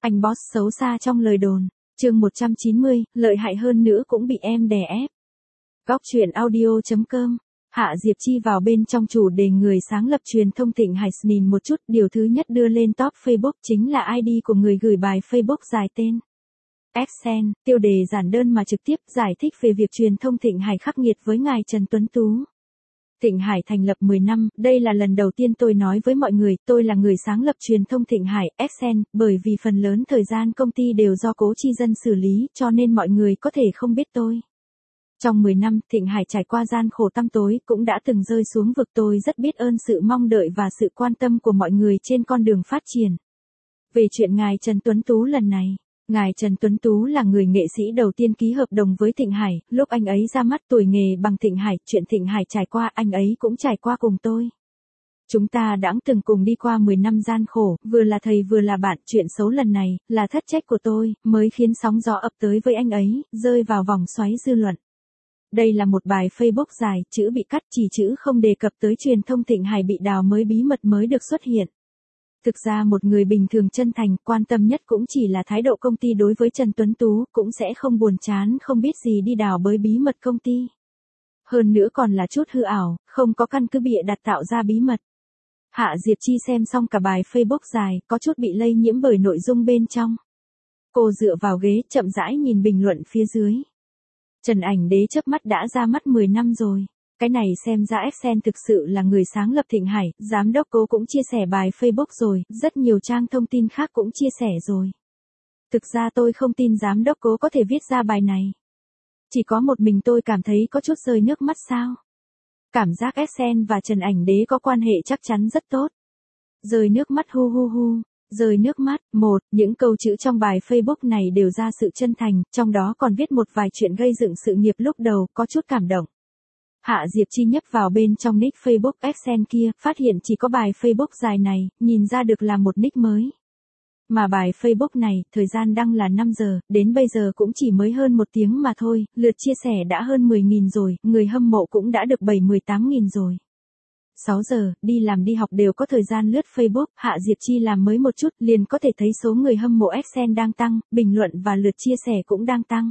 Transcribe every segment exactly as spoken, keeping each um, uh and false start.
Anh boss xấu xa trong lời đồn. Chương một trăm chín mươi, lợi hại hơn nữa cũng bị em đè ép. Góc truyện audio chấm com. Hạ Diệp Chi vào bên trong chủ đề người sáng lập truyền thông Thịnh Hải nhìn một chút, điều thứ nhất đưa lên top Facebook chính là i đê của người gửi bài Facebook dài tên Accent, tiêu đề giản đơn mà trực tiếp giải thích về việc truyền thông Thịnh Hải khắc nghiệt với ngài Trần Tuấn Tú. Thịnh Hải thành lập mười năm, đây là lần đầu tiên tôi nói với mọi người, tôi là người sáng lập truyền thông Thịnh Hải, Accent, bởi vì phần lớn thời gian công ty đều do Cố Chi Dân xử lý, cho nên mọi người có thể không biết tôi. Trong mười năm, Thịnh Hải trải qua gian khổ tăm tối, cũng đã từng rơi xuống vực, tôi rất biết ơn sự mong đợi và sự quan tâm của mọi người trên con đường phát triển. Về chuyện ngài Trần Tuấn Tú lần này, ngài Trần Tuấn Tú là người nghệ sĩ đầu tiên ký hợp đồng với Thịnh Hải, lúc anh ấy ra mắt tuổi nghề bằng Thịnh Hải, chuyện Thịnh Hải trải qua anh ấy cũng trải qua cùng tôi. Chúng ta đã từng cùng đi qua mười năm gian khổ, vừa là thầy vừa là bạn, chuyện xấu lần này, là thất trách của tôi, mới khiến sóng gió ập tới với anh ấy, rơi vào vòng xoáy dư luận. Đây là một bài Facebook dài, chữ bị cắt, chỉ chữ không đề cập tới truyền thông Thịnh Hải bị đào mới bí mật mới được xuất hiện. Thực ra một người bình thường chân thành, quan tâm nhất cũng chỉ là thái độ công ty đối với Trần Tuấn Tú, cũng sẽ không buồn chán không biết gì đi đào bới bí mật công ty. Hơn nữa còn là chút hư ảo, không có căn cứ bịa đặt tạo ra bí mật. Hạ Diệp Chi xem xong cả bài Facebook dài, có chút bị lây nhiễm bởi nội dung bên trong. Cô dựa vào ghế, chậm rãi nhìn bình luận phía dưới. Trần Ảnh Đế chớp mắt đã ra mắt mười năm rồi. Cái này xem ra Accent thực sự là người sáng lập Thịnh Hải, giám đốc Cố cũng chia sẻ bài Facebook rồi, rất nhiều trang thông tin khác cũng chia sẻ rồi. Thực ra tôi không tin giám đốc Cố có thể viết ra bài này. Chỉ có một mình tôi cảm thấy có chút rơi nước mắt sao. Cảm giác Accent và Trần Ảnh Đế có quan hệ chắc chắn rất tốt. Rơi nước mắt hu hu hu. Rơi nước mắt, một, những câu chữ trong bài Facebook này đều ra sự chân thành, trong đó còn viết một vài chuyện gây dựng sự nghiệp lúc đầu, có chút cảm động. Hạ Diệp Chi nhấp vào bên trong nick Facebook Accent kia, phát hiện chỉ có bài Facebook dài này, nhìn ra được là một nick mới. Mà bài Facebook này, thời gian đăng là năm giờ, đến bây giờ cũng chỉ mới hơn một tiếng mà thôi, lượt chia sẻ đã hơn mười nghìn rồi, người hâm mộ cũng đã được bảy mươi tám nghìn rồi. sáu giờ, đi làm đi học đều có thời gian lướt Facebook, Hạ Diệp Chi làm mới một chút, liền có thể thấy số người hâm mộ Accent đang tăng, bình luận và lượt chia sẻ cũng đang tăng.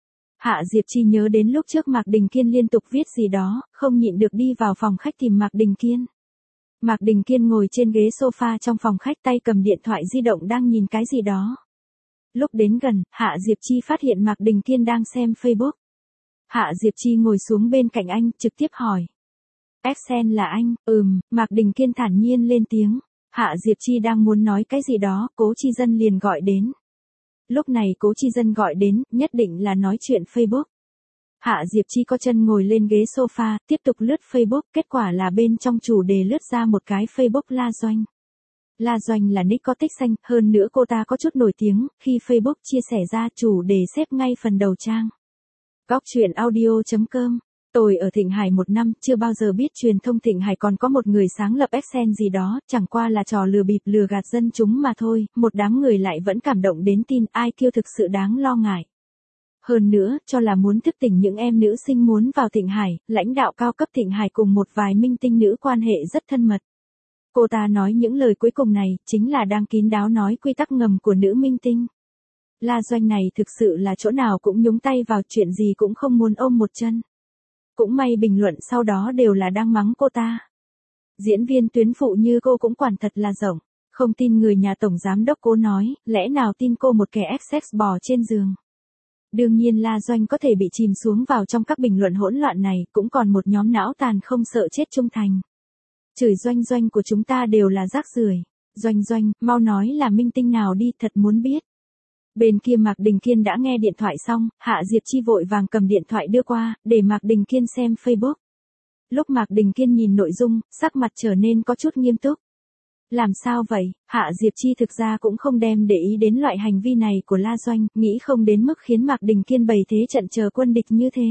Hạ Diệp Chi nhớ đến lúc trước Mạc Đình Kiên liên tục viết gì đó, không nhịn được đi vào phòng khách tìm Mạc Đình Kiên. Mạc Đình Kiên ngồi trên ghế sofa trong phòng khách, tay cầm điện thoại di động đang nhìn cái gì đó. Lúc đến gần, Hạ Diệp Chi phát hiện Mạc Đình Kiên đang xem Facebook. Hạ Diệp Chi ngồi xuống bên cạnh anh, trực tiếp hỏi. Accent là anh, ừm, Mạc Đình Kiên thản nhiên lên tiếng. Hạ Diệp Chi đang muốn nói cái gì đó, Cố Chi Dân liền gọi đến. Lúc này Cố Chi Dân gọi đến, nhất định là nói chuyện Facebook. Hạ Diệp Chi có chân ngồi lên ghế sofa, tiếp tục lướt Facebook, kết quả là bên trong chủ đề lướt ra một cái Facebook La Doanh. La Doanh là nick có tích xanh, hơn nữa cô ta có chút nổi tiếng, khi Facebook chia sẻ ra chủ đề xếp ngay phần đầu trang. Góc truyện audio chấm com. Tôi ở Thịnh Hải một năm, chưa bao giờ biết truyền thông Thịnh Hải còn có một người sáng lập Accent gì đó, chẳng qua là trò lừa bịp lừa gạt dân chúng mà thôi, một đám người lại vẫn cảm động đến tin, ai kêu thực sự đáng lo ngại. Hơn nữa, cho là muốn thức tỉnh những em nữ sinh muốn vào Thịnh Hải, lãnh đạo cao cấp Thịnh Hải cùng một vài minh tinh nữ quan hệ rất thân mật. Cô ta nói những lời cuối cùng này, chính là đang kín đáo nói quy tắc ngầm của nữ minh tinh. La Doanh này thực sự là chỗ nào cũng nhúng tay vào, chuyện gì cũng không muốn ôm một chân. Cũng may bình luận sau đó đều là đang mắng cô ta. Diễn viên tuyến phụ như cô cũng quản thật là rộng. Không tin người nhà tổng giám đốc Cố nói, lẽ nào tin cô một kẻ sex bò trên giường. Đương nhiên La Doanh có thể bị chìm xuống vào trong các bình luận hỗn loạn này, cũng còn một nhóm não tàn không sợ chết trung thành. Chửi Doanh Doanh của chúng ta đều là rác rưởi. Doanh Doanh, mau nói là minh tinh nào đi, thật muốn biết. Bên kia Mạc Đình Kiên đã nghe điện thoại xong, Hạ Diệp Chi vội vàng cầm điện thoại đưa qua, để Mạc Đình Kiên xem Facebook. Lúc Mạc Đình Kiên nhìn nội dung, sắc mặt trở nên có chút nghiêm túc. Làm sao vậy? Hạ Diệp Chi thực ra cũng không đem để ý đến loại hành vi này của La Doanh, nghĩ không đến mức khiến Mạc Đình Kiên bày thế trận chờ quân địch như thế.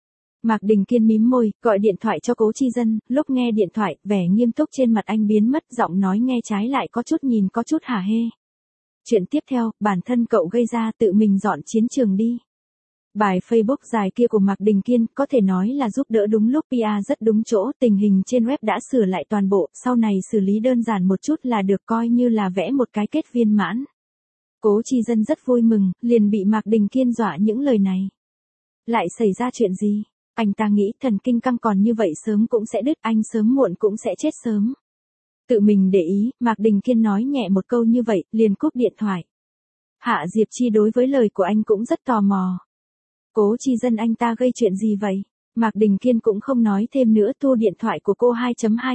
Mạc Đình Kiên mím môi, gọi điện thoại cho Cố Chi Dân, lúc nghe điện thoại, vẻ nghiêm túc trên mặt anh biến mất, giọng nói nghe trái lại có chút nhìn có chút hả hê. Chuyện tiếp theo, bản thân cậu gây ra, tự mình dọn chiến trường đi. Bài Facebook dài kia của Mạc Đình Kiên có thể nói là giúp đỡ đúng lúc, pê e rất đúng chỗ, tình hình trên web đã sửa lại toàn bộ, sau này xử lý đơn giản một chút là được, coi như là vẽ một cái kết viên mãn. Cố Chi Dân rất vui mừng, liền bị Mạc Đình Kiên dọa những lời này. Lại xảy ra chuyện gì? Anh ta nghĩ thần kinh căng còn như vậy sớm cũng sẽ đứt, anh sớm muộn cũng sẽ chết sớm. Tự mình để ý, Mạc Đình Kiên nói nhẹ một câu như vậy, liền cúp điện thoại. Hạ Diệp Chi đối với lời của anh cũng rất tò mò. Cố Chi Dân anh ta gây chuyện gì vậy? Mạc Đình Kiên cũng không nói thêm nữa, thu điện thoại của cô hai chấm hai.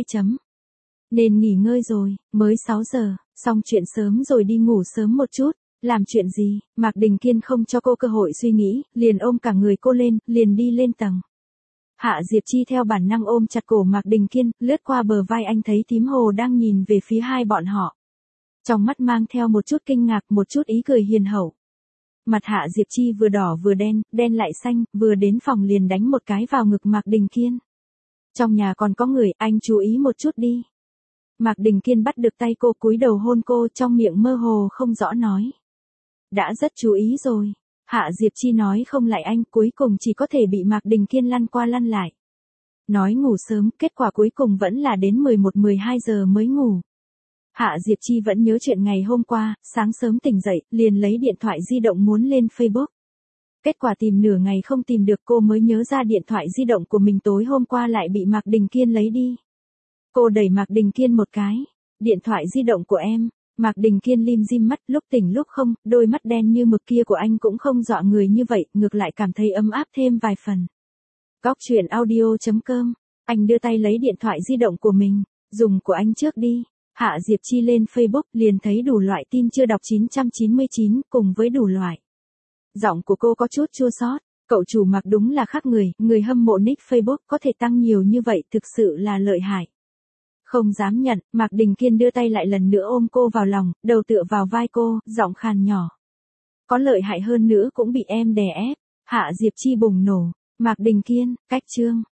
Nên nghỉ ngơi rồi, mới sáu giờ, xong chuyện sớm rồi đi ngủ sớm một chút. Làm chuyện gì? Mạc Đình Kiên không cho cô cơ hội suy nghĩ, liền ôm cả người cô lên, liền đi lên tầng. Hạ Diệp Chi theo bản năng ôm chặt cổ Mạc Đình Kiên, lướt qua bờ vai anh thấy Tím Hồ đang nhìn về phía hai bọn họ. Trong mắt mang theo một chút kinh ngạc, một chút ý cười hiền hậu. Mặt Hạ Diệp Chi vừa đỏ vừa đen, đen lại xanh, vừa đến phòng liền đánh một cái vào ngực Mạc Đình Kiên. Trong nhà còn có người, anh chú ý một chút đi. Mạc Đình Kiên bắt được tay cô, cúi đầu hôn cô, trong miệng mơ hồ không rõ nói. Đã rất chú ý rồi. Hạ Diệp Chi nói không lại anh, cuối cùng chỉ có thể bị Mạc Đình Kiên lăn qua lăn lại. Nói ngủ sớm, kết quả cuối cùng vẫn là đến mười một mười hai giờ mới ngủ. Hạ Diệp Chi vẫn nhớ chuyện ngày hôm qua, sáng sớm tỉnh dậy, liền lấy điện thoại di động muốn lên Facebook. Kết quả tìm nửa ngày không tìm được, cô mới nhớ ra điện thoại di động của mình tối hôm qua lại bị Mạc Đình Kiên lấy đi. Cô đẩy Mạc Đình Kiên một cái. Điện thoại di động của em. Mạc Đình Kiên lim dim mắt, lúc tỉnh lúc không, đôi mắt đen như mực kia của anh cũng không dọa người như vậy, ngược lại cảm thấy ấm áp thêm vài phần. Góc truyện audio chấm com. Anh đưa tay lấy điện thoại di động của mình, dùng của anh trước đi. Hạ Diệp Chi lên Facebook liền thấy đủ loại tin chưa đọc chín trăm chín mươi chín, cùng với đủ loại. Giọng của cô có chút chua xót. Cậu chủ Mạc đúng là khác người, người hâm mộ nick Facebook có thể tăng nhiều như vậy thực sự là lợi hại. Không dám nhận, Mạc Đình Kiên đưa tay lại lần nữa ôm cô vào lòng, đầu tựa vào vai cô, giọng khàn nhỏ. Có lợi hại hơn nữa cũng bị em đè ép. Hạ Diệp Chi bùng nổ. Mạc Đình Kiên, cách chương.